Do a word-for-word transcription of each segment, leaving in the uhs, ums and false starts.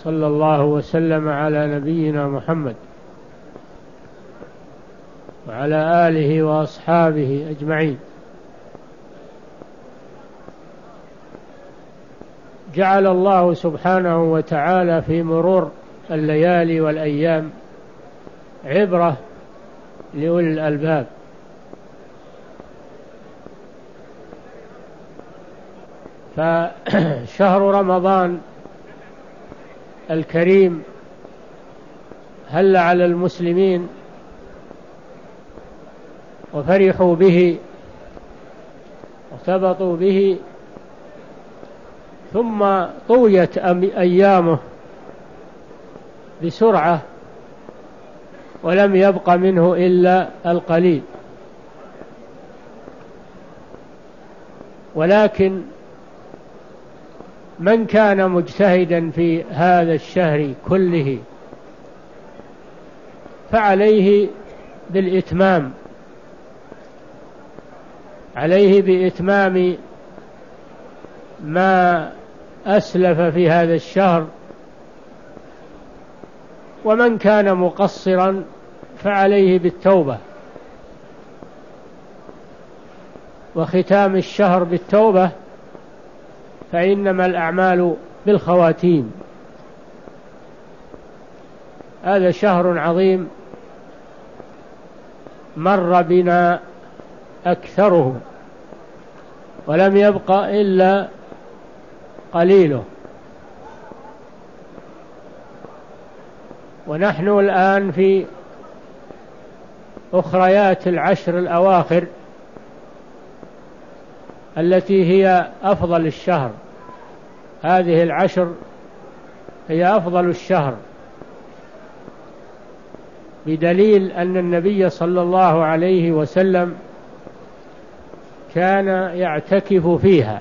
صلى الله وسلم على نبينا محمد وعلى آله وأصحابه أجمعين. جعل الله سبحانه وتعالى في مرور الليالي والأيام عبرة لأولي الألباب، فشهر رمضان الكريم هل على المسلمين وفرحوا به وارتبطوا به، ثم طويت أيامه بسرعة ولم يبق منه إلا القليل. ولكن من كان مجتهدا في هذا الشهر كله فعليه بالإتمام، عليه بإتمام ما أسلف في هذا الشهر، ومن كان مقصرا فعليه بالتوبة وختام الشهر بالتوبة، فإنما الأعمال بالخواتيم. هذا شهر عظيم مر بنا أكثره ولم يبق إلا قليله، ونحن الآن في أخريات العشر الأواخر التي هي أفضل الشهر. هذه العشر هي أفضل الشهر، بدليل أن النبي صلى الله عليه وسلم كان يعتكف فيها،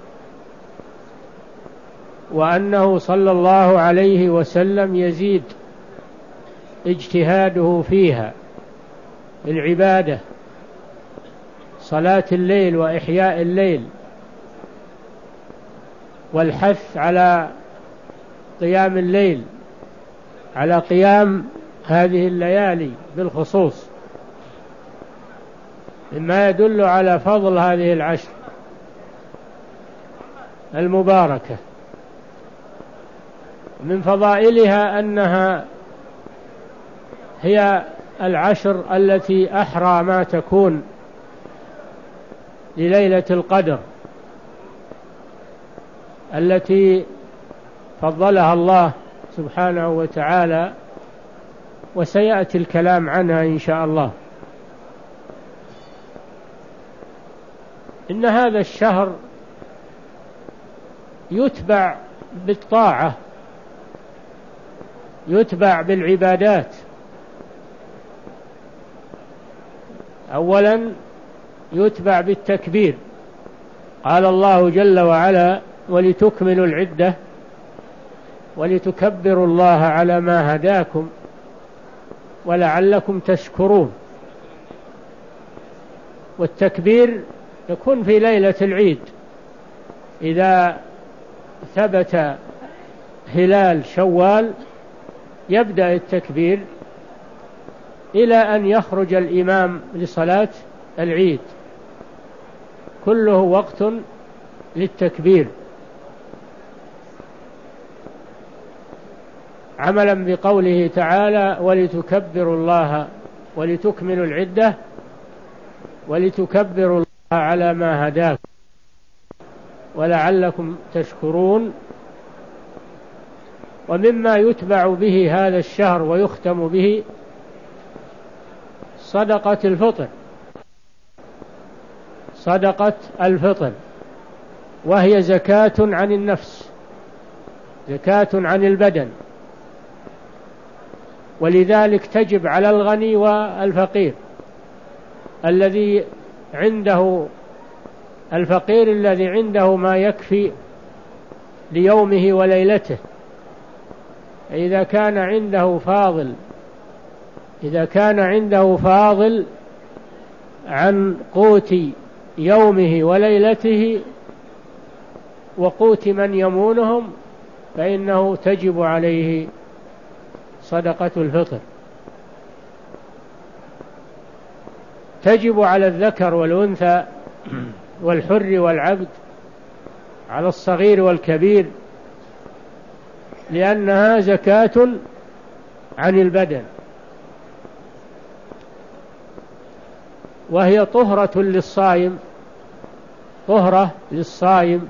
وأنه صلى الله عليه وسلم يزيد اجتهاده فيها العبادة، صلاة الليل وإحياء الليل والحث على قيام الليل، على قيام هذه الليالي بالخصوص، مما يدل على فضل هذه العشر المباركة. من فضائلها أنها هي العشر التي أحرى ما تكون لليلة القدر التي فضلها الله سبحانه وتعالى، وسيأتي الكلام عنها إن شاء الله. إن هذا الشهر يتبع بالطاعة، يتبع بالعبادات. أولا يتبع بالتكبير، قال الله جل وعلا: ولتكملوا العدة ولتكبروا الله على ما هداكم ولعلكم تشكرون. والتكبير يكون في ليلة العيد، إذا ثبت هلال شوال يبدأ التكبير إلى أن يخرج الإمام لصلاة العيد، كله وقت للتكبير، عملا بقوله تعالى: ولتكبروا الله ولتكملوا العدة ولتكبروا الله على ما هداكم ولعلكم تشكرون. ومما يتبع به هذا الشهر ويختم به صدقة الفطر، صدقة الفطر، وهي زكاة عن النفس، زكاة عن البدن، ولذلك تجب على الغني والفقير. الذي عنده الفقير الذي عنده ما يكفي ليومه وليلته، إذا كان عنده فاضل إذا كان عنده فاضل عن قوت يومه وليلته وقوت من يمونهم، فإنه تجب عليه صدقة الفطر. تجب على الذكر والأنثى والحر والعبد، على الصغير والكبير، لأنها زكاة عن البدن، وهي طهرة للصائم، طهرة للصائم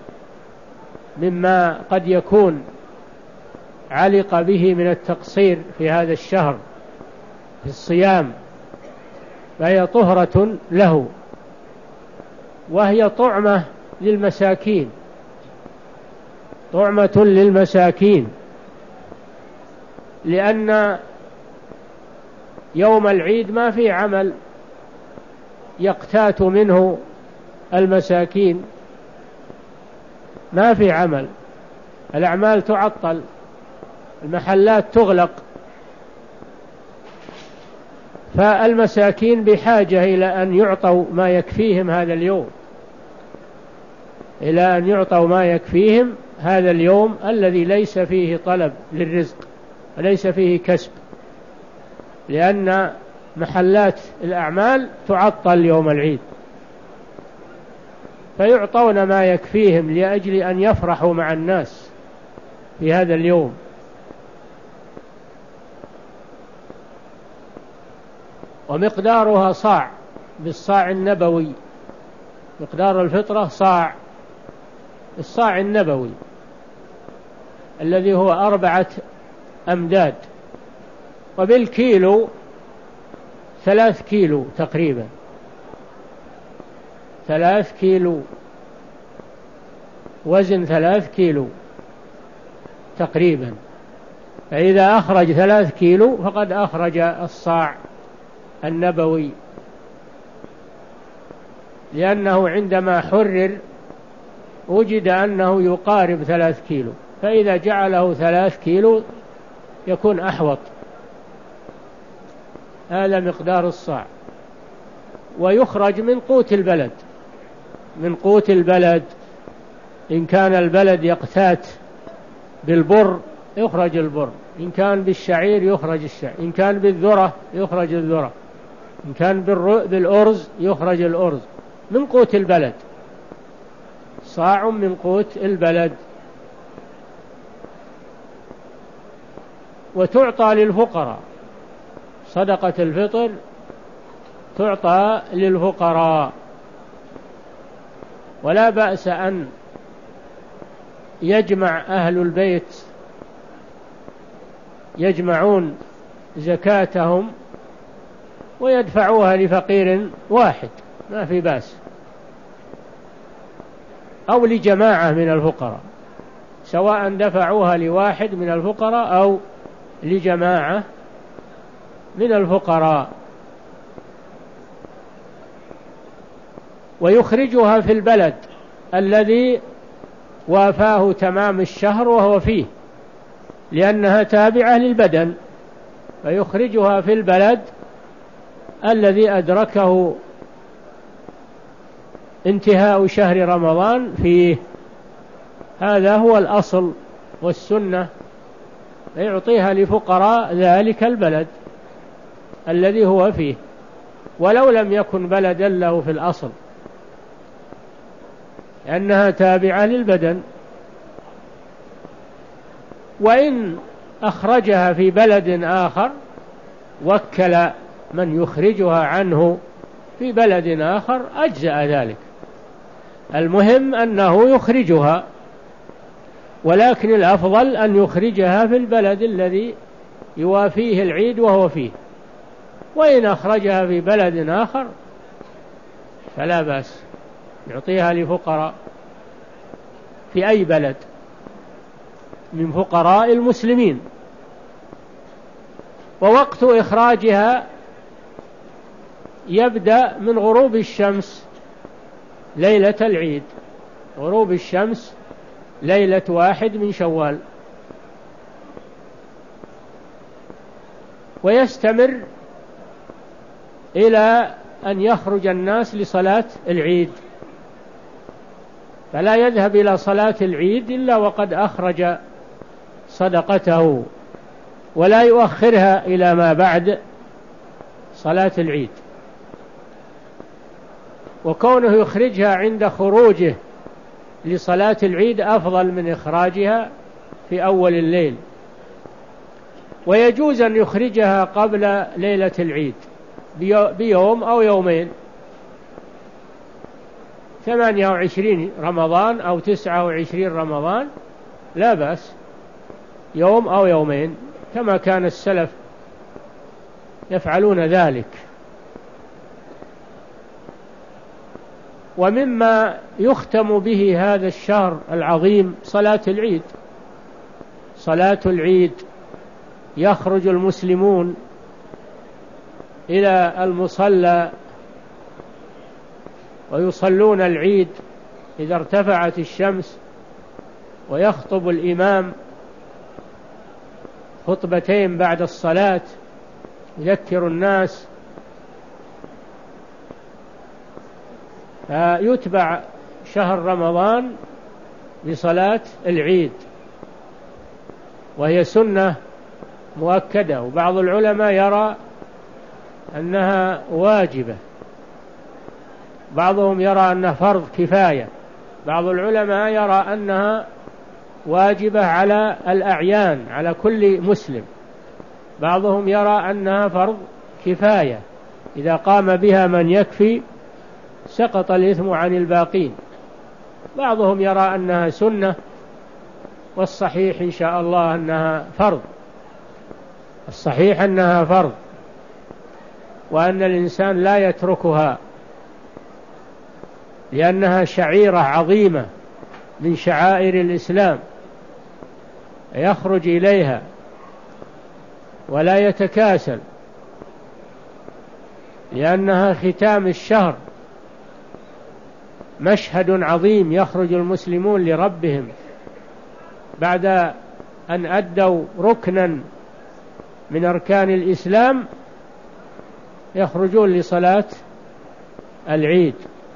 مما قد يكون علق به من التقصير في هذا الشهر في الصيام، فهي طهرة له، وهي طعمة للمساكين، طعمة للمساكين، لأن يوم العيد ما في عمل يقتات منه المساكين، ما في عمل، الأعمال تعطل، المحلات تغلق، فالمساكين بحاجة إلى أن يعطوا ما يكفيهم هذا اليوم، إلى أن يعطوا ما يكفيهم هذا اليوم الذي ليس فيه طلب للرزق وليس فيه كسب، لأن محلات الأعمال تعطل يوم العيد، فيعطون ما يكفيهم لأجل أن يفرحوا مع الناس في هذا اليوم. ومقدارها صاع بالصاع النبوي، مقدار الفطرة صاع، الصاع النبوي الذي هو أربعة أمداد، وبالكيلو ثلاث كيلو تقريبا، ثلاث كيلو، وزن ثلاث كيلو تقريبا، فإذا أخرج ثلاث كيلو فقد أخرج الصاع النبوي، لأنه عندما حرر وجد أنه يقارب ثلاث كيلو، فإذا جعله ثلاث كيلو يكون أحوط. هذا مقدار الصاع، ويخرج من قوت البلد، من قوت البلد، إن كان البلد يقتات بالبر يخرج البر، إن كان بالشعير يخرج الشعير، إن كان بالذرة يخرج الذرة، إن كان بالأرز يخرج الأرز، من قوت البلد، صاع من قوت البلد. وتعطى للفقراء، صدقة الفطر تعطى للفقراء، ولا بأس أن يجمع أهل البيت، يجمعون زكاتهم ويدفعوها لفقير واحد، ما في بأس، أو لجماعة من الفقراء، سواء دفعوها لواحد من الفقراء أو لجماعة من الفقراء، ويخرجها في البلد الذي وافاه تمام الشهر وهو فيه، لأنها تابعة للبدن، فيخرجها في البلد الذي أدركه انتهاء شهر رمضان فيه، هذا هو الأصل والسنة، يعطيها لفقراء ذلك البلد الذي هو فيه، ولو لم يكن بلدا له في الأصل، لأنها تابعة للبدن. وإن أخرجها في بلد آخر وكل من يخرجها عنه في بلد آخر أجزأ ذلك، المهم أنه يخرجها، ولكن الأفضل أن يخرجها في البلد الذي يوافيه العيد وهو فيه، وإن أخرجها في بلد آخر فلا بأس، يعطيها لفقراء في أي بلد من فقراء المسلمين. ووقت إخراجها يبدأ من غروب الشمس ليلة العيد، غروب الشمس ليلة واحد من شوال، ويستمر إلى أن يخرج الناس لصلاة العيد، فلا يذهب إلى صلاة العيد إلا وقد أخرج صدقته ولا يؤخرها إلى ما بعد صلاة العيد، وكونه يخرجها عند خروجه لصلاة العيد أفضل من إخراجها في أول الليل. ويجوز أن يخرجها قبل ليلة العيد بيوم أو يومين، ثمانية وعشرين رمضان أو تسعة وعشرين رمضان لا بأس، يوم أو يومين كما كان السلف يفعلون ذلك. ومما يختم به هذا الشهر العظيم صلاة العيد. صلاة العيد يخرج المسلمون إلى المصلى ويصلون العيد إذا ارتفعت الشمس، ويخطب الإمام خطبتين بعد الصلاة يذكر الناس، فيتبع شهر رمضان بصلاة العيد، وهي سنة مؤكدة. وبعض العلماء يرى أنها واجبة، بعضهم يرى أنها فرض كفاية، بعض العلماء يرى أنها واجبة على الأعيان على كل مسلم، بعضهم يرى أنها فرض كفاية، إذا قام بها من يكفي سقط الإثم عن الباقين. بعضهم يرى أنها سنة، والصحيح إن شاء الله أنها فرض، الصحيح أنها فرض، وأن الإنسان لا يتركها، لأنها شعيرة عظيمة من شعائر الإسلام يخرج إليها ولا يتكاسل، لأنها ختام الشهر، مشهد عظيم يخرج المسلمون لربهم بعد أن أدوا ركنا من أركان الإسلام، يخرجون لصلاة العيد.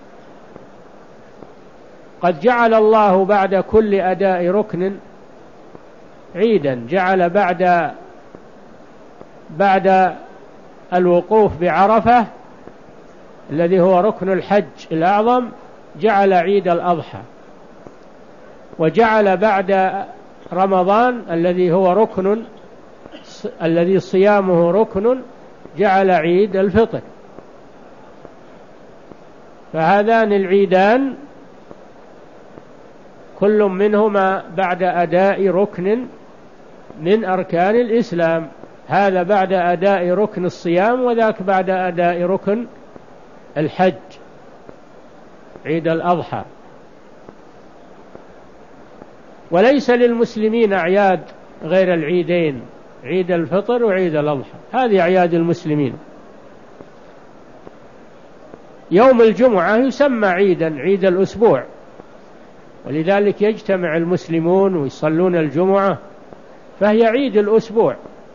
قد جعل الله بعد كل أداء ركن عيدا، جعل بعد بعد الوقوف بعرفة الذي هو ركن الحج الأعظم جعل عيد الأضحى، وجعل بعد رمضان الذي هو ركن الذي صيامه ركن جعل عيد الفطر. فهذان العيدان كل منهما بعد أداء ركن من أركان الإسلام، هذا بعد أداء ركن الصيام، وذاك بعد أداء ركن الحج عيد الأضحى. وليس للمسلمين أعياد غير العيدين، عيد الفطر وعيد الأضحى، هذه أعياد المسلمين. يوم الجمعة يسمى عيدا، عيد الأسبوع، ولذلك يجتمع المسلمون ويصلون الجمعة، فهي عيد الأسبوع.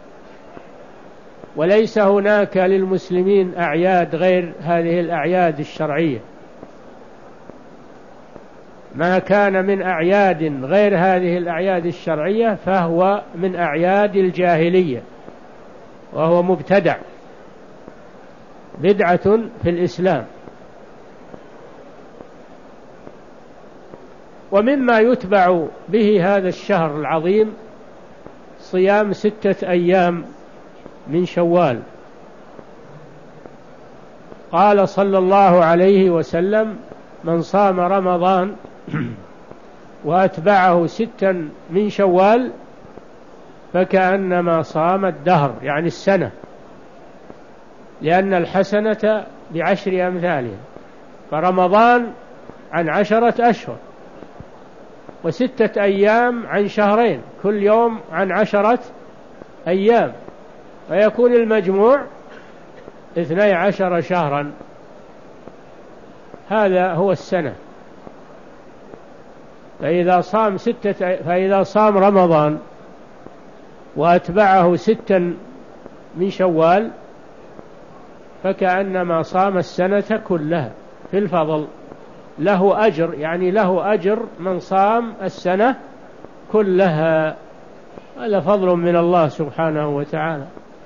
وليس هناك للمسلمين أعياد غير هذه الأعياد الشرعية، ما كان من أعياد غير هذه الأعياد الشرعية فهو من أعياد الجاهلية، وهو مبتدع بدعة في الإسلام. ومما يتبع به هذا الشهر العظيم صيام ستة أيام من شوال. قال صلى الله عليه وسلم: من صام رمضان وأتبعه ستا من شوال فكأنما صام الدهر، يعني السنة، لأن الحسنة بعشر أمثالها، فرمضان عن عشرة أشهر، وستة أيام عن شهرين، كل يوم عن عشرة أيام، فيكون المجموع اثني عشر شهرا، هذا هو السنة. فإذا صام ستة فإذا صام رمضان وأتبعه ستا من شوال فكأنما صام السنة كلها في الفضل، له أجر، يعني له أجر من صام السنة كلها. هذا فضل من الله سبحانه وتعالى.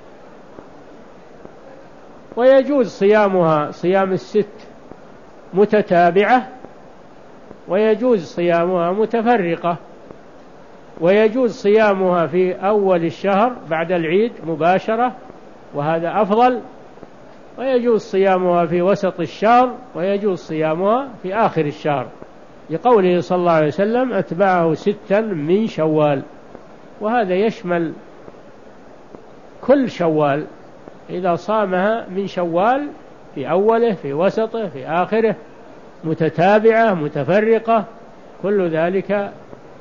ويجوز صيامها صيام الست متتابعة، ويجوز صيامها متفرقة، ويجوز صيامها في أول الشهر بعد العيد مباشرة وهذا أفضل، ويجوز صيامها في وسط الشهر، ويجوز صيامها في آخر الشهر، لقوله صلى الله عليه وسلم أتبعه ستا من شوال، وهذا يشمل كل شوال، إذا صامها من شوال في أوله في وسطه في آخره متتابعة متفرقة، كل ذلك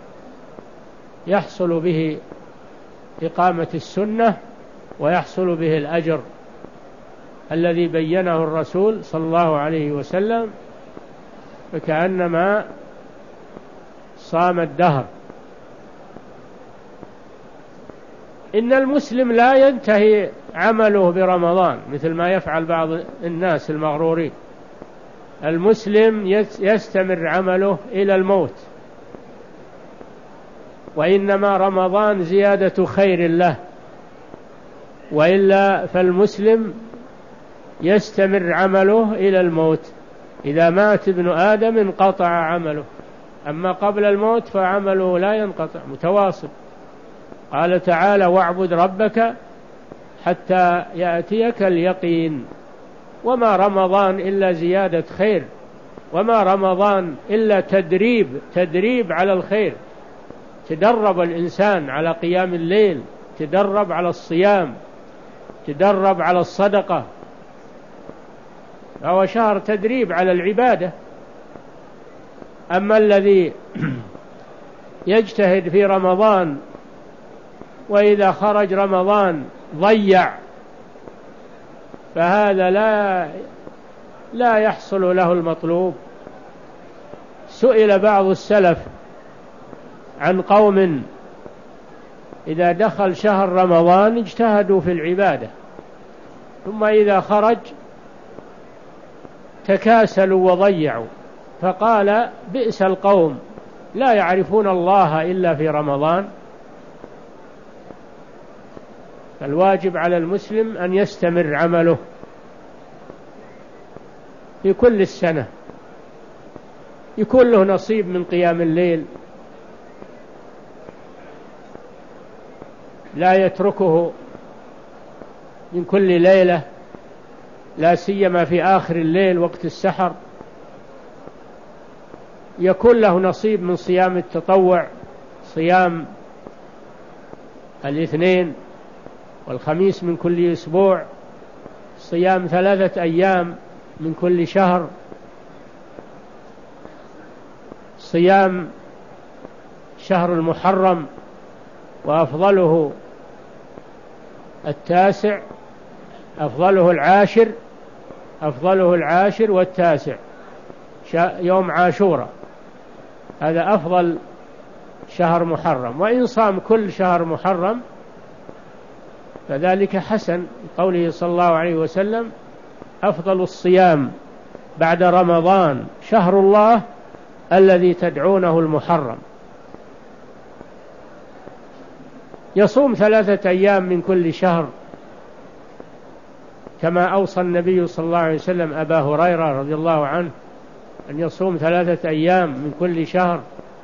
يحصل به إقامة السنة ويحصل به الأجر الذي بينه الرسول صلى الله عليه وسلم، فكأنما صام الدهر. إن المسلم لا ينتهي عمله برمضان مثل ما يفعل بعض الناس المغرورين، المسلم يستمر عمله إلى الموت، وإنما رمضان زيادة خير له، وإلا فالمسلم يستمر عمله إلى الموت، إذا مات ابن آدم انقطع عمله، أما قبل الموت فعمله لا ينقطع متواصل. قال تعالى واعبد ربك حتى يأتيك اليقين، وما رمضان إلا زيادة خير، وما رمضان إلا تدريب تدريب على الخير، تدرب الإنسان على قيام الليل، تدرب على الصيام، تدرب على الصدقة، فهو شهر تدريب على العبادة. أما الذي يجتهد في رمضان وإذا خرج رمضان ضيع، فهذا لا لا يحصل له المطلوب. سئل بعض السلف عن قوم إذا دخل شهر رمضان اجتهدوا في العبادة، ثم إذا خرج تكاسلوا وضيعوا، فقال بئس القوم لا يعرفون الله إلا في رمضان. فالواجب على المسلم أن يستمر عمله في كل السنة، يكون له نصيب من قيام الليل، لا يتركه من كل ليلة، لا سيما في آخر الليل وقت السحر، يكون له نصيب من صيام التطوع، صيام الاثنين والخميس من كل أسبوع، صيام ثلاثة أيام من كل شهر، صيام شهر المحرم وأفضله التاسع، أفضله العاشر، أفضله العاشر والتاسع، يوم عاشوراء هذا أفضل شهر محرم. وإن صام كل شهر محرم فذلك حسن، قوله صلى الله عليه وسلم أفضل الصيام بعد رمضان شهر الله الذي تدعونه المحرم. يصوم ثلاثة أيام من كل شهر كما أوصى النبي صلى الله عليه وسلم أبا هريرة رضي الله عنه أن يصوم ثلاثة أيام من كل شهر.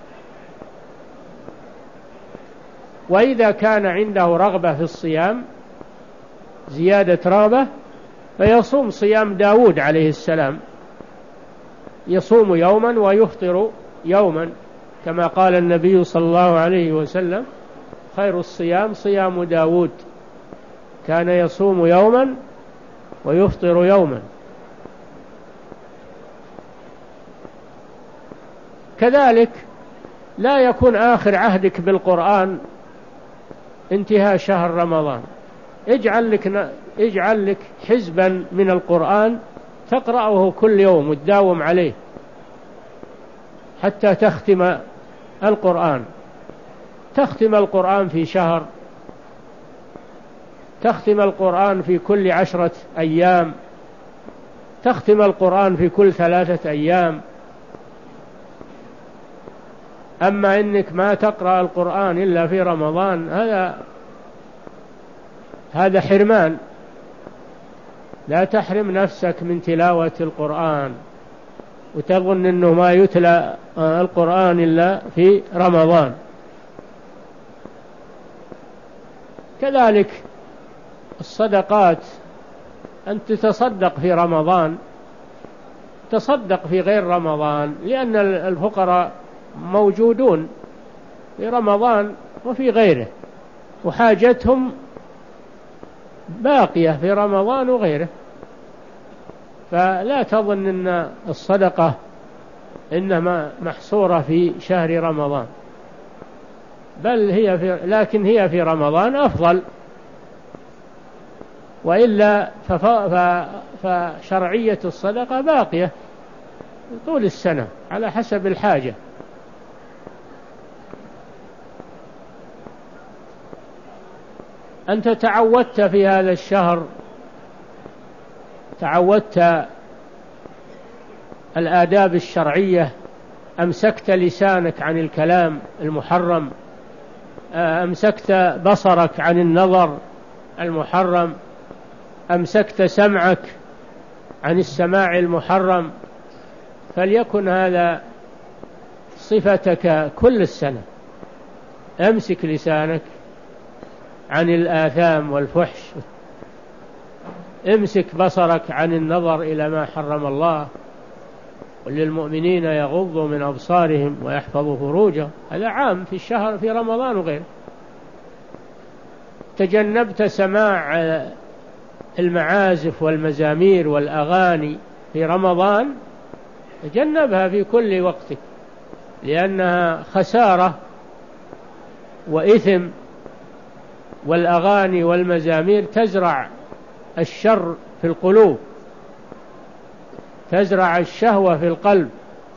وإذا كان عنده رغبة في الصيام زيادة رغبة فيصوم صيام داود عليه السلام، يصوم يوما ويفطر يوما، كما قال النبي صلى الله عليه وسلم خير الصيام صيام داود كان يصوم يوما ويفطر يوما. كذلك لا يكون آخر عهدك بالقرآن انتهاء شهر رمضان، اجعل لك, اجعل لك حزبا من القرآن تقرأه كل يوم وتداوم عليه حتى تختم القرآن. تختم القرآن في شهر، تختم القرآن في كل عشرة أيام، تختم القرآن في كل ثلاثة أيام، أما إنك ما تقرأ القرآن إلا في رمضان هذا هذا حرمان. لا تحرم نفسك من تلاوة القرآن وتظن أنه ما يتلى القرآن إلا في رمضان. كذلك الصدقات، أن تتصدق في رمضان تصدق في غير رمضان، لأن الفقراء موجودون في رمضان وفي غيره، وحاجتهم باقية في رمضان وغيره. فلا تظن أن الصدقة إنما محصورة في شهر رمضان، بل هي في لكن هي في رمضان أفضل، وإلا فشرعية الصدقة باقية طول السنة على حسب الحاجة. أنت تعودت في هذا الشهر، تعودت الآداب الشرعية، أمسكت لسانك عن الكلام المحرم، أمسكت بصرك عن النظر المحرم، أمسكت سمعك عن السماع المحرم، فليكن هذا صفتك كل السنة. أمسك لسانك عن الآثام والفحش، امسك بصرك عن النظر إلى ما حرم الله، وللمؤمنين يغضوا من أبصارهم ويحفظوا فروجهم. هذا عام في الشهر في رمضان وغيره. تجنبت سماع المعازف والمزامير والأغاني في رمضان، تجنبها في كل وقت، لأنها خسارة وإثم، والأغاني والمزامير تزرع الشر في القلوب، تزرع الشهوة في القلب،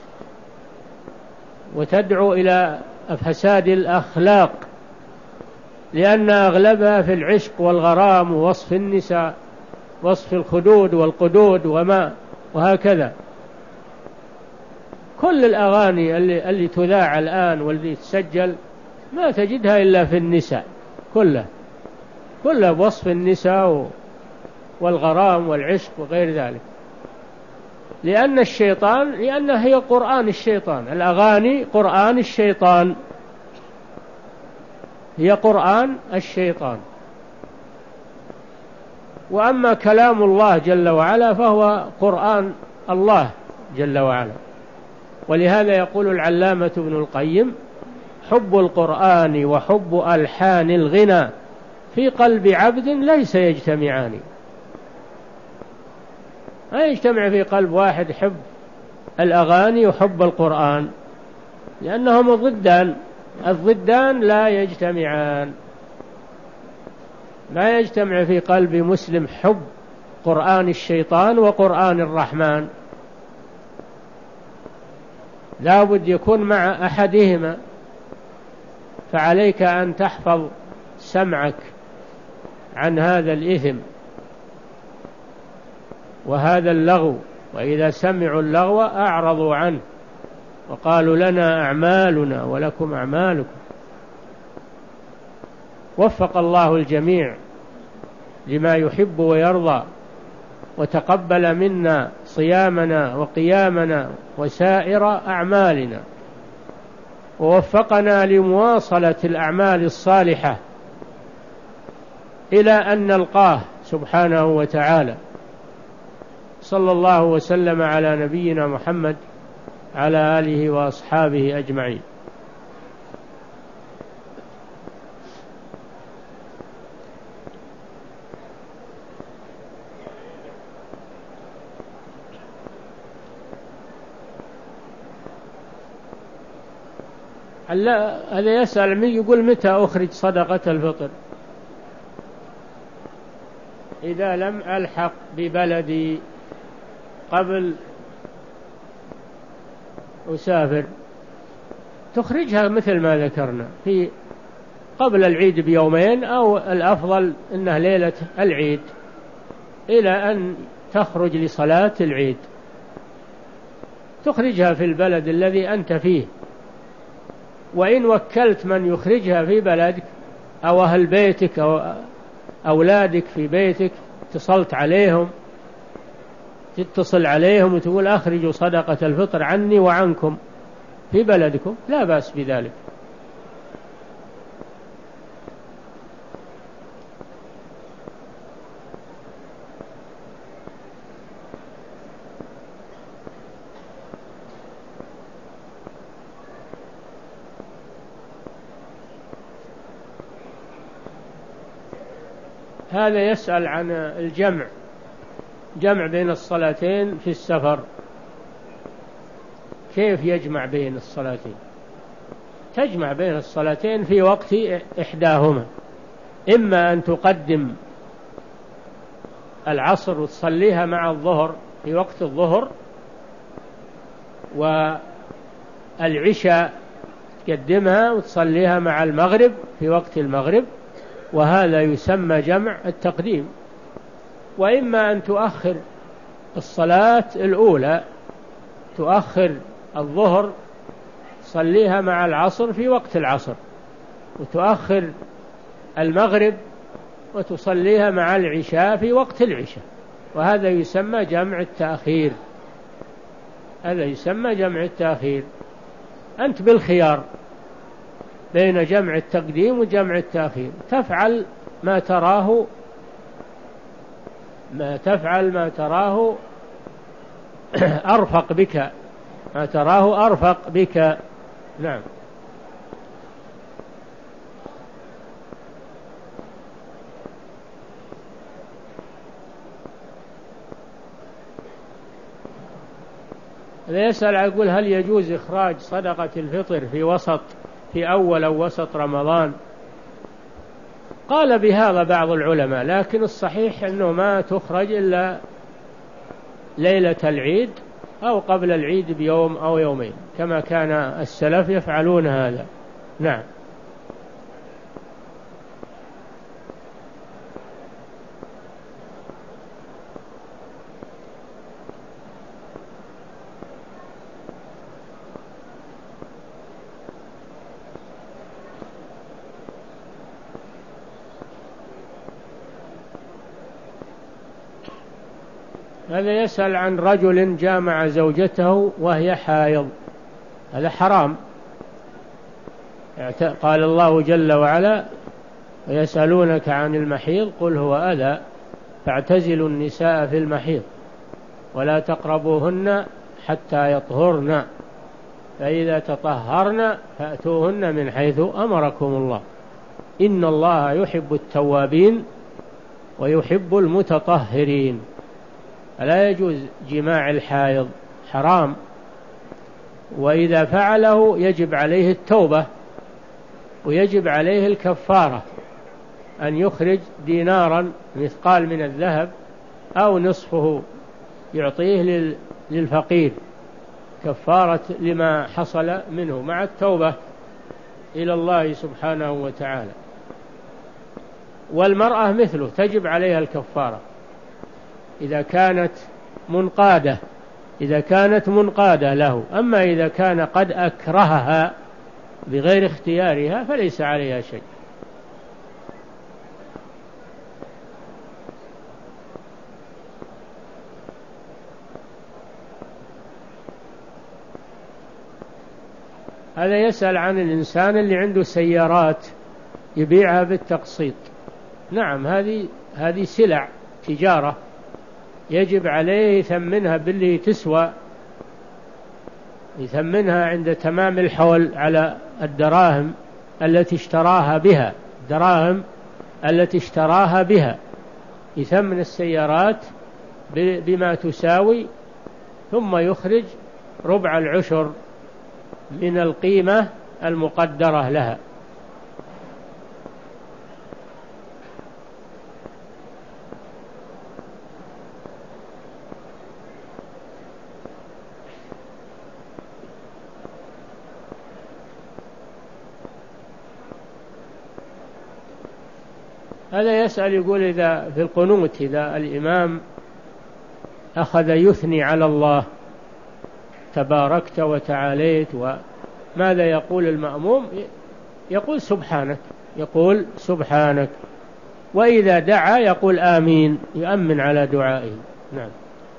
وتدعو إلى فساد الأخلاق، لأن أغلبها في العشق والغرام ووصف النساء، وصف الخدود والقدود وما وهكذا. كل الأغاني اللي, اللي تذاع الآن واللي تسجل ما تجدها إلا في النساء، كلها كلها بوصف النساء والغرام والعشق وغير ذلك، لأن الشيطان لأنها هي قرآن الشيطان. الأغاني قرآن الشيطان، هي قرآن الشيطان. وأما كلام الله جل وعلا فهو قرآن الله جل وعلا. ولهذا يقول العلامة ابن القيم: حب القرآن وحب ألحان الغنى في قلب عبد ليس يجتمعان. ما يجتمع في قلب واحد حب الأغاني وحب القرآن، لأنهم ضدان، الضدان لا يجتمعان. ما يجتمع في قلب مسلم حب قرآن الشيطان وقرآن الرحمن، لا بد يكون مع أحدهما. فعليك أن تحفظ سمعك عن هذا الإثم وهذا اللغو، وإذا سمعوا اللغو أعرضوا عنه وقالوا لنا أعمالنا ولكم أعمالكم. وفق الله الجميع لما يحب ويرضى، وتقبل منا صيامنا وقيامنا وسائر أعمالنا، ووفقنا لمواصلة الأعمال الصالحة إلى أن نلقاه سبحانه وتعالى. صلى الله وسلم على نبينا محمد على آله وأصحابه أجمعين. هذا يسأل من يقول متى أخرج صدقة الفطر؟ إذا لم ألحق ببلدي قبل أسافر تخرجها مثل ما ذكرنا في قبل العيد بيومين، أو الأفضل إنه ليلة العيد إلى أن تخرج لصلاة العيد، تخرجها في البلد الذي أنت فيه وإن وكلت من يخرجها في بلدك أو أهل بيتك أو أولادك في بيتك، اتصلت عليهم، تتصل عليهم وتقول أخرجوا صدقة الفطر عني وعنكم في بلدكم، لا بأس بذلك. هذا يسأل عن الجمع، جمع بين الصلاتين في السفر، كيف يجمع بين الصلاتين؟ تجمع بين الصلاتين في وقت إحداهما، إما أن تقدم العصر وتصليها مع الظهر في وقت الظهر، والعشاء تقدمها وتصليها مع المغرب في وقت المغرب، وهذا يسمى جمع التقديم. وإما أن تؤخر الصلاة الأولى، تؤخر الظهر تصليها مع العصر في وقت العصر، وتؤخر المغرب وتصليها مع العشاء في وقت العشاء، وهذا يسمى جمع التأخير. هذا يسمى جمع التأخير. أنت بالخيار بين جمع التقديم وجمع التأخير، تفعل ما تراه ما تفعل ما تراه أرفق بك، ما تراه أرفق بك. نعم. يسأل يقول هل يجوز إخراج صدقة الفطر في وسط في أول أو وسط رمضان؟ قال بهذا بعض العلماء، لكن الصحيح أنه ما تخرج إلا ليلة العيد أو قبل العيد بيوم أو يومين، كما كان السلف يفعلون هذا. نعم. هذا يسأل عن رجل جامع زوجته وهي حائض، هذا حرام. قال الله جل وعلا ويسألونك عن المحيض قل هو أذى فاعتزلوا النساء في المحيض ولا تقربوهن حتى يطهرن فإذا تطهرن فأتوهن من حيث أمركم الله إن الله يحب التوابين ويحب المتطهرين. فلا يجوز جماع الحائض، حرام، وإذا فعله يجب عليه التوبة ويجب عليه الكفارة، أن يخرج دينارا مثقال من الذهب أو نصفه يعطيه للفقير كفارة لما حصل منه مع التوبة إلى الله سبحانه وتعالى. والمرأة مثله تجب عليها الكفارة إذا كانت منقادة إذا كانت منقادة له. أما إذا كان قد أكرهها بغير اختيارها فليس عليها شيء. هذا يسأل عن الإنسان اللي عنده سيارات يبيعها بالتقسيط. نعم، هذه هذه سلع تجارة يجب عليه يثمنها باللي تسوى، يثمنها عند تمام الحول على الدراهم التي اشتراها بها الدراهم التي اشتراها بها يثمن السيارات بما تساوي، ثم يخرج ربع العشر من القيمة المقدرة لها. هذا يسأل يقول إذا في القنوت إذا الإمام أخذ يثني على الله تباركت وتعاليت ماذا يقول المأموم؟ يقول سبحانك، يقول سبحانك. وإذا دعا يقول آمين، يؤمن على دعائه. نعم.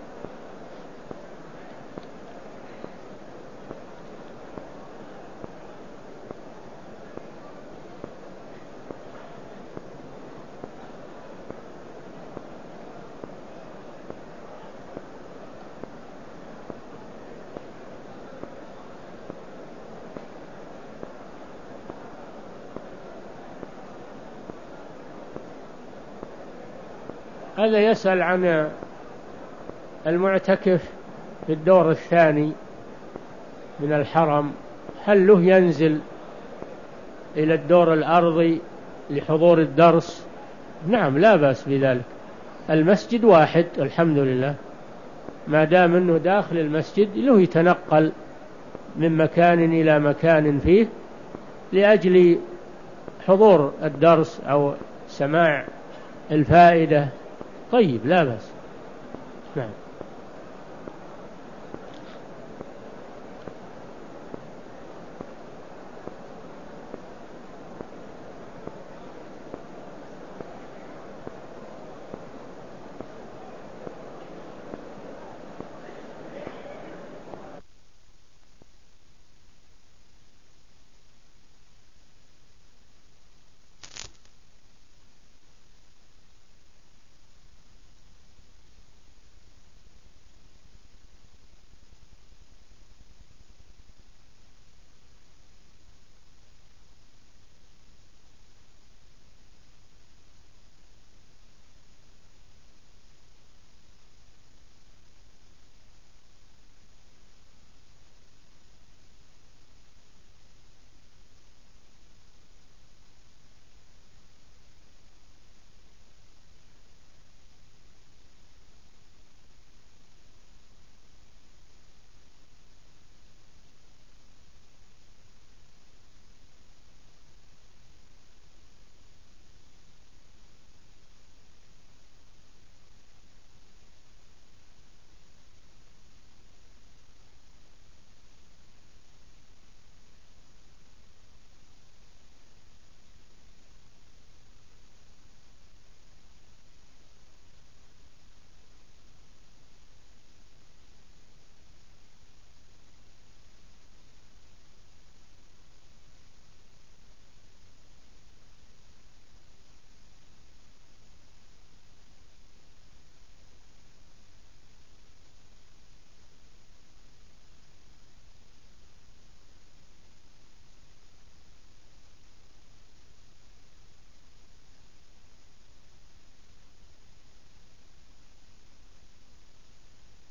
هذا يسأل عن المعتكف في الدور الثاني من الحرم، هل له ينزل إلى الدور الأرضي لحضور الدرس؟ نعم، لا بأس بذلك، المسجد واحد الحمد لله، ما دام أنه داخل المسجد له يتنقل من مكان إلى مكان فيه لأجل حضور الدرس أو سماع الفائدة. طيب، لا بأس. نعم.